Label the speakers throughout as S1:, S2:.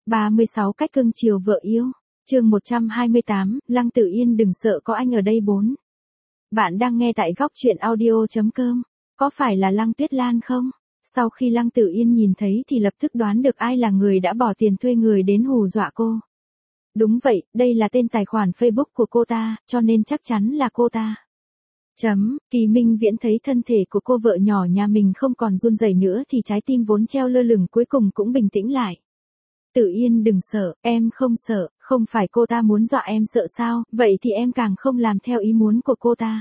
S1: 36 cách cưng chiều vợ yêu. Chương 128, Lăng Tử Yên đừng sợ có anh ở đây 4. Bạn đang nghe tại góc truyện audio.com. Có phải là Lăng Tuyết Lan không? Sau khi Lăng Tử Yên nhìn thấy thì lập tức đoán được ai là người đã bỏ tiền thuê người đến hù dọa cô. Đúng vậy, đây là tên tài khoản Facebook của cô ta, cho nên chắc chắn là cô ta. Kỳ Minh Viễn thấy thân thể của cô vợ nhỏ nhà mình không còn run rẩy nữa thì trái tim vốn treo lơ lửng cuối cùng cũng bình tĩnh lại. Tử Yên đừng sợ, em không sợ, không phải cô ta muốn dọa em sợ sao, vậy thì em càng không làm theo ý muốn của cô ta.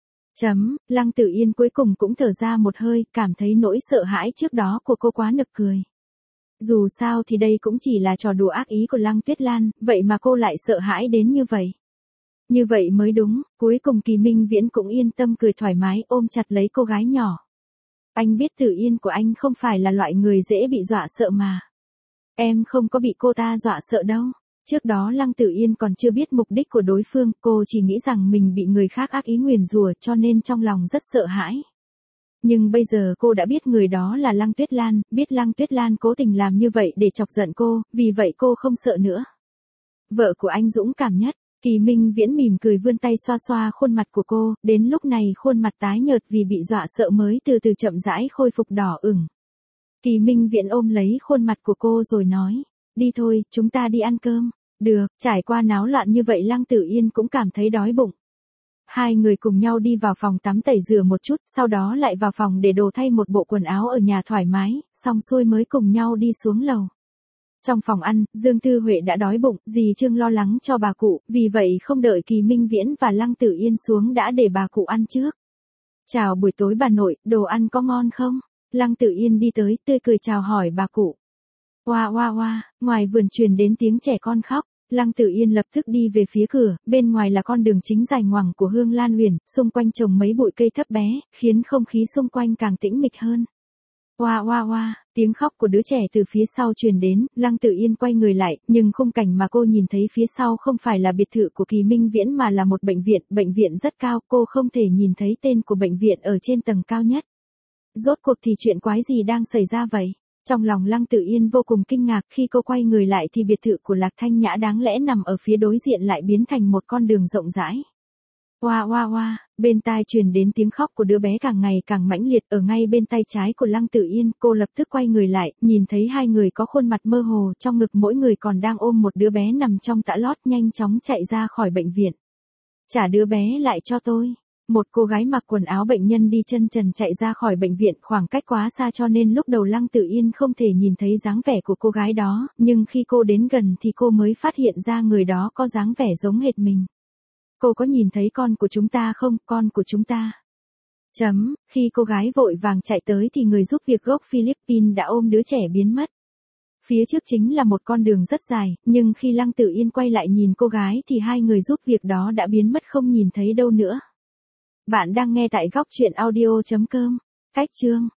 S1: Lăng Tử Yên cuối cùng cũng thở ra một hơi, cảm thấy nỗi sợ hãi trước đó của cô quá nực cười. Dù sao thì đây cũng chỉ là trò đùa ác ý của Lăng Tuyết Lan, vậy mà cô lại sợ hãi đến như vậy. Như vậy mới đúng, cuối cùng Kỳ Minh Viễn cũng yên tâm cười thoải mái ôm chặt lấy cô gái nhỏ. Anh biết Tử Yên của anh không phải là loại người dễ bị dọa sợ mà. Em không có bị cô ta dọa sợ đâu. Trước đó Lăng Tử Yên còn chưa biết mục đích của đối phương, cô chỉ nghĩ rằng mình bị người khác ác ý nguyền rủa cho nên trong lòng rất sợ hãi. Nhưng bây giờ cô đã biết người đó là Lăng Tuyết Lan, biết Lăng Tuyết Lan cố tình làm như vậy để chọc giận cô, vì vậy cô không sợ nữa. Vợ của anh dũng cảm nhất. Kỳ Minh Viễn mỉm cười vươn tay xoa xoa khuôn mặt của cô, đến lúc này khuôn mặt tái nhợt vì bị dọa sợ mới từ từ chậm rãi khôi phục đỏ ửng. Kỳ Minh Viễn ôm lấy khuôn mặt của cô rồi nói, đi thôi, chúng ta đi ăn cơm. Được, trải qua náo loạn như vậy Lăng Tử Yên cũng cảm thấy đói bụng. Hai người cùng nhau đi vào phòng tắm tẩy rửa một chút, sau đó lại vào phòng để đồ thay một bộ quần áo ở nhà thoải mái, xong xuôi mới cùng nhau đi xuống lầu. Trong phòng ăn, Dương Thư Huệ đã đói bụng, dì Trương lo lắng cho bà cụ, vì vậy không đợi Kỳ Minh Viễn và Lăng Tử Yên xuống đã để bà cụ ăn trước. Chào buổi tối bà nội, đồ ăn có ngon không? Lăng Tử Yên đi tới, tươi cười chào hỏi bà cụ. Oa, ngoài vườn truyền đến tiếng trẻ con khóc. Lăng Tử Yên lập tức đi về phía cửa, bên ngoài là con đường chính dài ngoằng của Hương Lan Huyền, xung quanh trồng mấy bụi cây thấp bé, khiến không khí xung quanh càng tĩnh mịch hơn. Oa, tiếng khóc của đứa trẻ từ phía sau truyền đến, Lăng Tử Yên quay người lại, nhưng khung cảnh mà cô nhìn thấy phía sau không phải là biệt thự của Kỳ Minh Viễn mà là một bệnh viện rất cao, cô không thể nhìn thấy tên của bệnh viện ở trên tầng cao nhất. Rốt cuộc thì chuyện quái gì đang xảy ra vậy? Trong lòng Lăng Tử Yên vô cùng kinh ngạc khi cô quay người lại thì biệt thự của Lạc Thanh Nhã đáng lẽ nằm ở phía đối diện lại biến thành một con đường rộng rãi. Oa, bên tai truyền đến tiếng khóc của đứa bé càng ngày càng mãnh liệt ở ngay bên tay trái của Lăng Tử Yên, cô lập tức quay người lại, nhìn thấy hai người có khuôn mặt mơ hồ, trong ngực mỗi người còn đang ôm một đứa bé nằm trong tã lót nhanh chóng chạy ra khỏi bệnh viện. Trả đứa bé lại cho tôi. Một cô gái mặc quần áo bệnh nhân đi chân trần chạy ra khỏi bệnh viện, khoảng cách quá xa cho nên lúc đầu Lăng Tử Yên không thể nhìn thấy dáng vẻ của cô gái đó, nhưng khi cô đến gần thì cô mới phát hiện ra người đó có dáng vẻ giống hệt mình. Cô có nhìn thấy con của chúng ta không, con của chúng ta? Khi cô gái vội vàng chạy tới thì người giúp việc gốc Philippines đã ôm đứa trẻ biến mất. Phía trước chính là một con đường rất dài, nhưng khi Lăng Tử Yên quay lại nhìn cô gái thì hai người giúp việc đó đã biến mất không nhìn thấy đâu nữa. Bạn đang nghe tại góc truyện audio.com. Cách chương